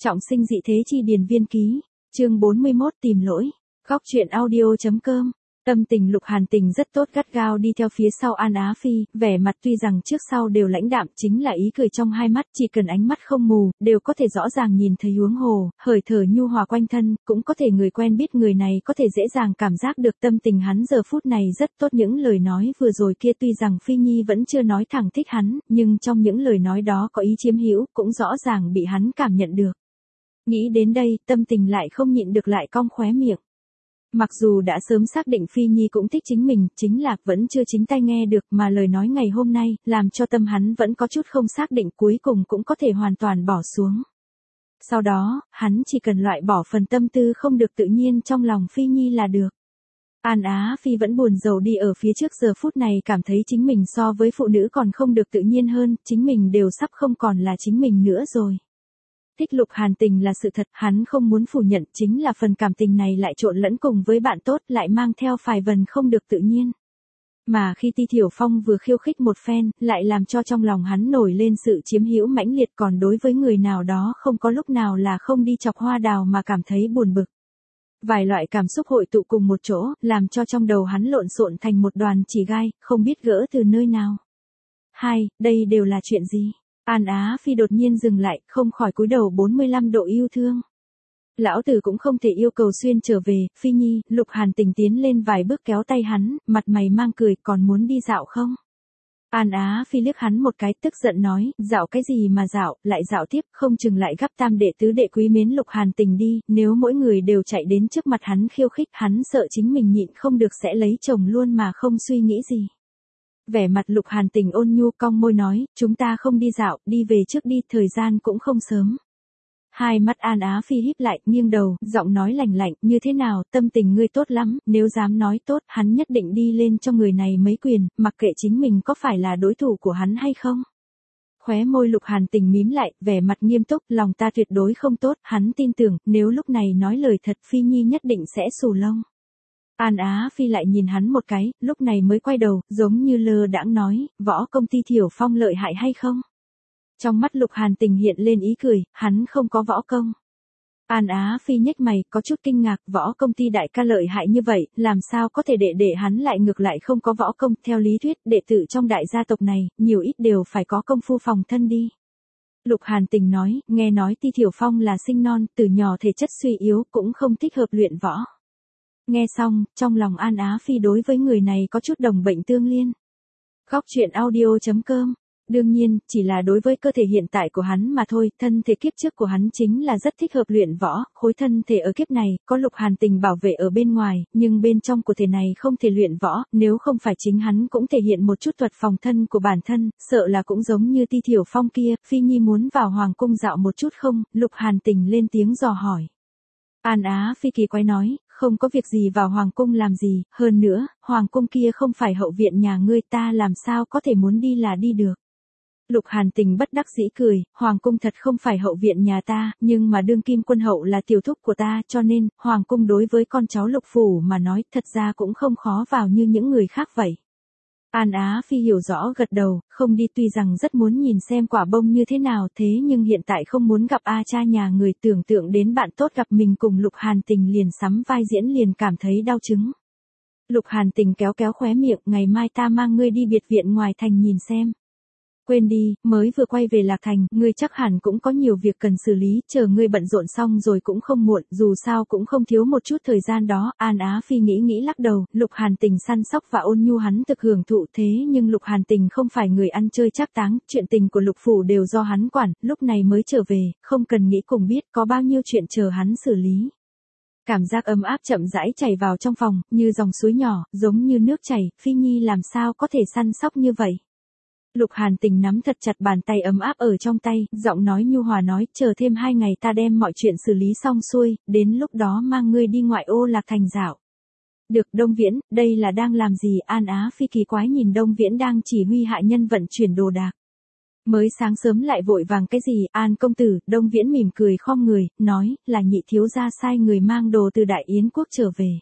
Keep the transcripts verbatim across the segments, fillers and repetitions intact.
Trọng sinh dị thế chi điền viên ký, chương bốn mươi mốt tìm lỗi, góc truyện audio.com. Tâm tình Lục Hàn Tình rất tốt, gắt gao đi theo phía sau An Á Phi, vẻ mặt tuy rằng trước sau đều lãnh đạm, chính là ý cười trong hai mắt, chỉ cần ánh mắt không mù, đều có thể rõ ràng nhìn thấy huống hồ, hời thở nhu hòa quanh thân, cũng có thể người quen biết người này có thể dễ dàng cảm giác được tâm tình hắn giờ phút này rất tốt. Những lời nói vừa rồi kia tuy rằng Phi Nhi vẫn chưa nói thẳng thích hắn, nhưng trong những lời nói đó có ý chiếm hữu, cũng rõ ràng bị hắn cảm nhận được. Nghĩ đến đây, tâm tình lại không nhịn được lại cong khóe miệng. Mặc dù đã sớm xác định Phi Nhi cũng thích chính mình, chính là vẫn chưa chính tay nghe được, mà lời nói ngày hôm nay, làm cho tâm hắn vẫn có chút không xác định, cuối cùng cũng có thể hoàn toàn bỏ xuống. Sau đó, hắn chỉ cần loại bỏ phần tâm tư không được tự nhiên trong lòng Phi Nhi là được. An Á Phi vẫn buồn rầu đi ở phía trước, giờ phút này cảm thấy chính mình so với phụ nữ còn không được tự nhiên hơn, chính mình đều sắp không còn là chính mình nữa rồi. Thích Lục Hàn Tình là sự thật, hắn không muốn phủ nhận, chính là phần cảm tình này lại trộn lẫn cùng với bạn tốt, lại mang theo vài phần không được tự nhiên. Mà khi Ti Thiểu Phong vừa khiêu khích một phen, lại làm cho trong lòng hắn nổi lên sự chiếm hữu mãnh liệt, còn đối với người nào đó không có lúc nào là không đi chọc hoa đào mà cảm thấy buồn bực. Vài loại cảm xúc hội tụ cùng một chỗ, làm cho trong đầu hắn lộn xộn thành một đoàn chỉ gai, không biết gỡ từ nơi nào. Hai, đây đều là chuyện gì? An Á Phi đột nhiên dừng lại, không khỏi cúi đầu bốn mươi lăm độ yêu thương. Lão tử cũng không thể yêu cầu xuyên trở về. Phi Nhi. Lục Hàn Tình tiến lên vài bước kéo tay hắn, mặt mày mang cười, còn muốn đi dạo không? An Á Phi liếc hắn một cái, tức giận nói, dạo cái gì mà dạo, lại dạo tiếp, không chừng lại gắp tam đệ tứ đệ quý mến Lục Hàn Tình đi, nếu mỗi người đều chạy đến trước mặt hắn khiêu khích, hắn sợ chính mình nhịn không được sẽ lấy chồng luôn mà không suy nghĩ gì. Vẻ mặt Lục Hàn Tình ôn nhu, cong môi nói, chúng ta không đi dạo, đi về trước đi, thời gian cũng không sớm. Hai mắt An Á Phi híp lại, nghiêng đầu, giọng nói lạnh lạnh, như thế nào, tâm tình ngươi tốt lắm, nếu dám nói tốt, hắn nhất định đi lên cho người này mấy quyền, mặc kệ chính mình có phải là đối thủ của hắn hay không. Khóe môi Lục Hàn Tình mím lại, vẻ mặt nghiêm túc, lòng ta tuyệt đối không tốt, hắn tin tưởng, nếu lúc này nói lời thật Phi Nhi nhất định sẽ xù lông. An Á Phi lại nhìn hắn một cái, lúc này mới quay đầu, giống như lơ đãng nói, võ công Ti Thiểu Phong lợi hại hay không? Trong mắt Lục Hàn Tình hiện lên ý cười, hắn không có võ công. An Á Phi nhếch mày, có chút kinh ngạc, võ công Ti đại ca lợi hại như vậy, làm sao có thể để để hắn lại ngược lại không có võ công, theo lý thuyết, đệ tử trong đại gia tộc này, nhiều ít đều phải có công phu phòng thân đi. Lục Hàn Tình nói, nghe nói Ti Thiểu Phong là sinh non, từ nhỏ thể chất suy yếu, cũng không thích hợp luyện võ. Nghe xong, trong lòng An Á Phi đối với người này có chút đồng bệnh tương liên. Góc truyện audio.com. Đương nhiên, chỉ là đối với cơ thể hiện tại của hắn mà thôi, thân thể kiếp trước của hắn chính là rất thích hợp luyện võ, khối thân thể ở kiếp này, có Lục Hàn Tình bảo vệ ở bên ngoài, nhưng bên trong của thể này không thể luyện võ, nếu không phải chính hắn cũng thể hiện một chút thuật phòng thân của bản thân, sợ là cũng giống như Ti Thiểu Phong kia. Phi Nhi muốn vào Hoàng cung dạo một chút không? Lục Hàn Tình lên tiếng dò hỏi. An Á Phi kỳ quái nói, không có việc gì vào Hoàng cung làm gì, hơn nữa, Hoàng cung kia không phải hậu viện nhà ngươi, ta làm sao có thể muốn đi là đi được. Lục Hàn Tình bất đắc dĩ cười, Hoàng cung thật không phải hậu viện nhà ta, nhưng mà đương kim quân hậu là tiểu thúc của ta, cho nên, Hoàng cung đối với con cháu Lục phủ mà nói, thật ra cũng không khó vào như những người khác vậy. An Á Phi hiểu rõ gật đầu, không đi, tuy rằng rất muốn nhìn xem quả bông như thế nào, thế nhưng hiện tại không muốn gặp A cha nhà người, tưởng tượng đến bạn tốt gặp mình cùng Lục Hàn Tình liền sắm vai diễn liền cảm thấy đau chứng. Lục Hàn Tình kéo kéo khóe miệng, ngày mai ta mang ngươi đi biệt viện ngoài thành nhìn xem. Quên đi, mới vừa quay về Lạc Thành, ngươi chắc hẳn cũng có nhiều việc cần xử lý, chờ ngươi bận rộn xong rồi cũng không muộn, dù sao cũng không thiếu một chút thời gian đó. An Á Phi nghĩ nghĩ lắc đầu, Lục Hàn Tình săn sóc và ôn nhu hắn thực hưởng thụ, thế nhưng Lục Hàn Tình không phải người ăn chơi trác táng, chuyện tình của Lục phủ đều do hắn quản, lúc này mới trở về, không cần nghĩ cùng biết có bao nhiêu chuyện chờ hắn xử lý. Cảm giác ấm áp chậm rãi chảy vào trong phòng, như dòng suối nhỏ, giống như nước chảy, Phi Nhi làm sao có thể săn sóc như vậy. Lục Hàn Tình nắm thật chặt bàn tay ấm áp ở trong tay, giọng nói nhu hòa nói, chờ thêm hai ngày ta đem mọi chuyện xử lý xong xuôi, đến lúc đó mang ngươi đi ngoại ô Lạc Thành dạo. Được. Đông Viễn, đây là đang làm gì? An Á Phi kỳ quái nhìn Đông Viễn đang chỉ huy hạ nhân vận chuyển đồ đạc. Mới sáng sớm lại vội vàng cái gì? An công tử. Đông Viễn mỉm cười khom người, nói, là nhị thiếu gia sai người mang đồ từ Đại Yến quốc trở về.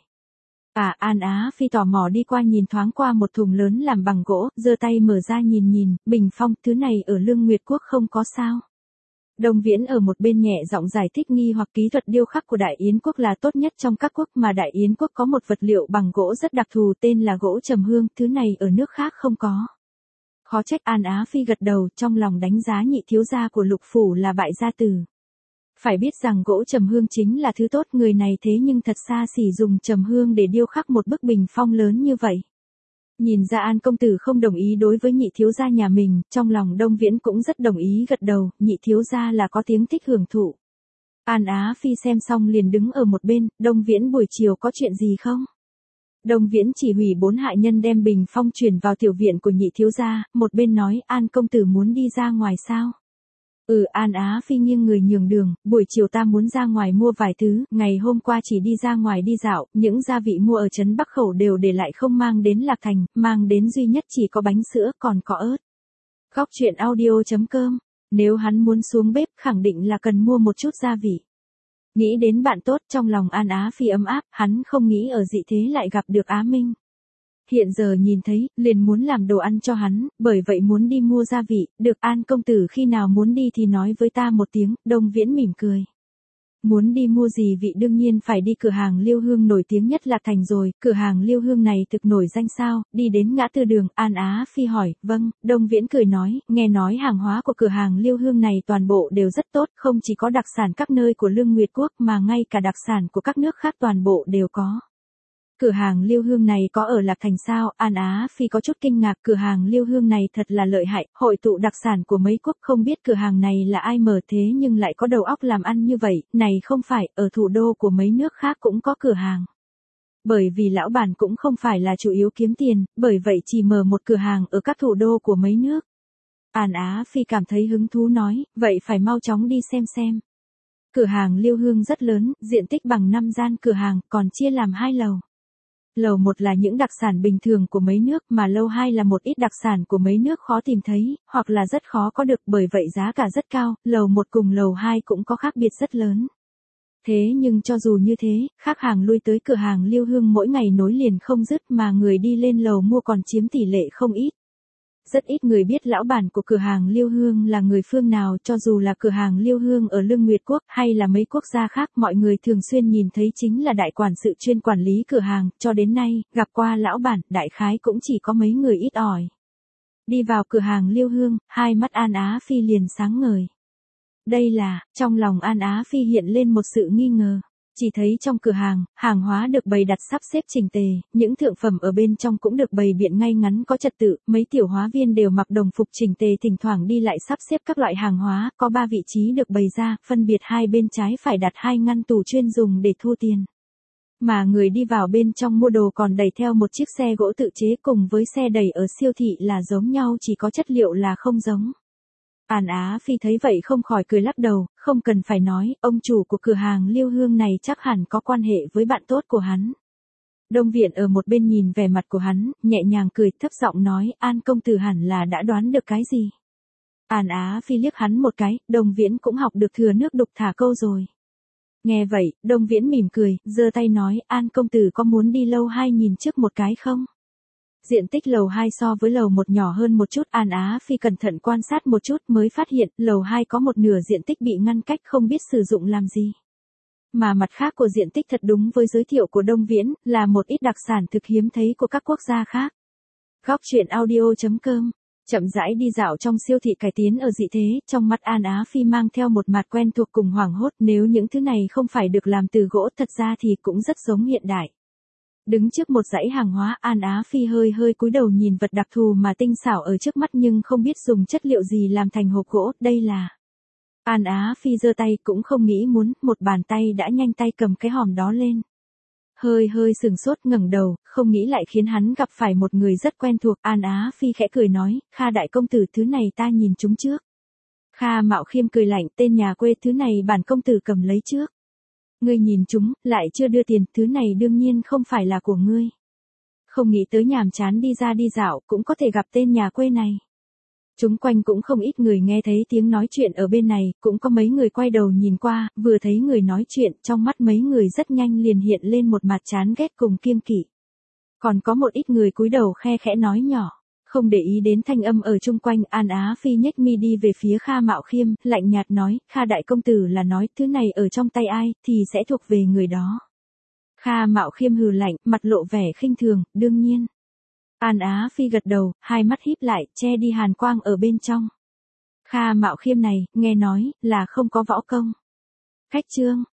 À, An Á Phi tò mò đi qua nhìn thoáng qua một thùng lớn làm bằng gỗ, giơ tay mở ra nhìn nhìn, bình phong, thứ này ở Lương Nguyệt Quốc không có sao. Đông Viễn ở một bên nhẹ giọng giải thích nghi hoặc kỹ thuật điêu khắc của Đại Yến quốc là tốt nhất trong các quốc mà Đại Yến quốc có một vật liệu bằng gỗ rất đặc thù tên là gỗ trầm hương, thứ này ở nước khác không có. Khó trách. An Á Phi gật đầu, trong lòng đánh giá nhị thiếu gia của Lục phủ là bại gia tử. Phải biết rằng gỗ trầm hương chính là thứ tốt, người này thế nhưng thật xa xỉ dùng trầm hương để điêu khắc một bức bình phong lớn như vậy. Nhìn ra An công tử không đồng ý đối với nhị thiếu gia nhà mình, trong lòng Đông Viễn cũng rất đồng ý gật đầu, nhị thiếu gia là có tiếng thích hưởng thụ. An Á Phi xem xong liền đứng ở một bên, Đông Viễn buổi chiều có chuyện gì không? Đông Viễn chỉ huy bốn hạ nhân đem bình phong chuyển vào tiểu viện của nhị thiếu gia, một bên nói An công tử muốn đi ra ngoài sao? Ừ. An Á Phi nghiêng người nhường đường, buổi chiều ta muốn ra ngoài mua vài thứ, ngày hôm qua chỉ đi ra ngoài đi dạo, những gia vị mua ở trấn Bắc Khẩu đều để lại không mang đến Lạc Thành, mang đến duy nhất chỉ có bánh sữa còn có ớt. Góc truyện audio chấm com, nếu hắn muốn xuống bếp khẳng định là cần mua một chút gia vị. Nghĩ đến bạn tốt, trong lòng An Á Phi ấm áp, hắn không nghĩ ở dị thế lại gặp được Á Minh. Hiện giờ nhìn thấy, liền muốn làm đồ ăn cho hắn, bởi vậy muốn đi mua gia vị, được. An công tử khi nào muốn đi thì nói với ta một tiếng. Đông Viễn mỉm cười. Muốn đi mua gì vị đương nhiên phải đi cửa hàng Liêu Hương nổi tiếng nhất Lạc Thành rồi, cửa hàng Liêu Hương này thực nổi danh sao? Đi đến ngã tư đường, An Á Phi hỏi. Vâng. Đông Viễn cười nói, nghe nói hàng hóa của cửa hàng Liêu Hương này toàn bộ đều rất tốt, không chỉ có đặc sản các nơi của Lương Nguyệt Quốc mà ngay cả đặc sản của các nước khác toàn bộ đều có. Cửa hàng Liêu Hương này có ở Lạc Thành sao? An Á Phi có chút kinh ngạc, cửa hàng Liêu Hương này thật là lợi hại, hội tụ đặc sản của mấy quốc, không biết cửa hàng này là ai mở thế nhưng lại có đầu óc làm ăn như vậy, này không phải, ở thủ đô của mấy nước khác cũng có cửa hàng. Bởi vì lão bản cũng không phải là chủ yếu kiếm tiền, bởi vậy chỉ mở một cửa hàng ở các thủ đô của mấy nước. An Á Phi cảm thấy hứng thú nói, vậy phải mau chóng đi xem xem. Cửa hàng Liêu Hương rất lớn, diện tích bằng năm gian cửa hàng, còn chia làm hai lầu. Lầu một là những đặc sản bình thường của mấy nước, mà lầu hai là một ít đặc sản của mấy nước khó tìm thấy, hoặc là rất khó có được, bởi vậy giá cả rất cao. Lầu một cùng lầu hai cũng có khác biệt rất lớn. Thế nhưng cho dù như thế, khách hàng lui tới cửa hàng Liêu Hương mỗi ngày nối liền không dứt, mà người đi lên lầu mua còn chiếm tỷ lệ không ít. Rất ít người biết lão bản của cửa hàng Liêu Hương là người phương nào, cho dù là cửa hàng Liêu Hương ở Lương Nguyệt Quốc hay là mấy quốc gia khác, mọi người thường xuyên nhìn thấy chính là đại quản sự chuyên quản lý cửa hàng, cho đến nay, gặp qua lão bản, đại khái cũng chỉ có mấy người ít ỏi. Đi vào cửa hàng Liêu Hương, hai mắt An Á Phi liền sáng ngời. Đây là, trong lòng An Á Phi hiện lên một sự nghi ngờ. Chỉ thấy trong cửa hàng, hàng hóa được bày đặt sắp xếp chỉnh tề, những thượng phẩm ở bên trong cũng được bày biện ngay ngắn có trật tự, mấy tiểu hóa viên đều mặc đồng phục chỉnh tề thỉnh thoảng đi lại sắp xếp các loại hàng hóa, có ba vị trí được bày ra, phân biệt hai bên trái phải đặt hai ngăn tủ chuyên dùng để thu tiền. Mà người đi vào bên trong mua đồ còn đẩy theo một chiếc xe gỗ tự chế cùng với xe đẩy ở siêu thị là giống nhau, chỉ có chất liệu là không giống. An Á Phi thấy vậy không khỏi cười lắc đầu, không cần phải nói, ông chủ của cửa hàng Liêu Hương này chắc hẳn có quan hệ với bạn tốt của hắn. Đông Viễn ở một bên nhìn vẻ mặt của hắn, nhẹ nhàng cười, thấp giọng nói, An công tử hẳn là đã đoán được cái gì. An Á Phi liếc hắn một cái, Đông Viễn cũng học được thừa nước đục thả câu rồi. Nghe vậy, Đông Viễn mỉm cười, giơ tay nói, An công tử có muốn đi lầu hai nhìn trước một cái không? Diện tích lầu hai so với lầu một nhỏ hơn một chút, An Á Phi cẩn thận quan sát một chút mới phát hiện lầu hai có một nửa diện tích bị ngăn cách không biết sử dụng làm gì. Mà mặt khác của diện tích thật đúng với giới thiệu của Đông Viễn, là một ít đặc sản thực hiếm thấy của các quốc gia khác. Góc truyện audio chấm com, chậm rãi đi dạo trong siêu thị cải tiến ở dị thế, trong mắt An Á Phi mang theo một mặt quen thuộc cùng hoảng hốt, nếu những thứ này không phải được làm từ gỗ thật ra thì cũng rất giống hiện đại. Đứng trước một dãy hàng hóa, An Á Phi hơi hơi cúi đầu nhìn vật đặc thù mà tinh xảo ở trước mắt nhưng không biết dùng chất liệu gì làm thành hộp gỗ, đây là. An Á Phi giơ tay cũng không nghĩ muốn, một bàn tay đã nhanh tay cầm cái hòm đó lên. Hơi hơi sừng sốt ngẩng đầu, không nghĩ lại khiến hắn gặp phải một người rất quen thuộc, An Á Phi khẽ cười nói, Kha đại công tử thứ này ta nhìn chúng trước. Kha Mạo Khiêm cười lạnh, tên nhà quê thứ này bản công tử cầm lấy trước. Ngươi nhìn chúng, lại chưa đưa tiền, thứ này đương nhiên không phải là của ngươi. Không nghĩ tới nhàm chán đi ra đi dạo, cũng có thể gặp tên nhà quê này. Chúng quanh cũng không ít người nghe thấy tiếng nói chuyện ở bên này, cũng có mấy người quay đầu nhìn qua, vừa thấy người nói chuyện, trong mắt mấy người rất nhanh liền hiện lên một mặt chán ghét cùng kiêng kỵ. Còn có một ít người cúi đầu khe khẽ nói nhỏ, Không để ý đến thanh âm ở chung quanh, An Á Phi nhếch mi đi về phía Kha Mạo Khiêm, lạnh nhạt nói, Kha đại công tử là nói, thứ này ở trong tay ai, thì sẽ thuộc về người đó. Kha Mạo Khiêm hừ lạnh, mặt lộ vẻ khinh thường, đương nhiên. An Á Phi gật đầu, hai mắt híp lại, che đi hàn quang ở bên trong. Kha Mạo Khiêm này, nghe nói, là không có võ công. Khách trương,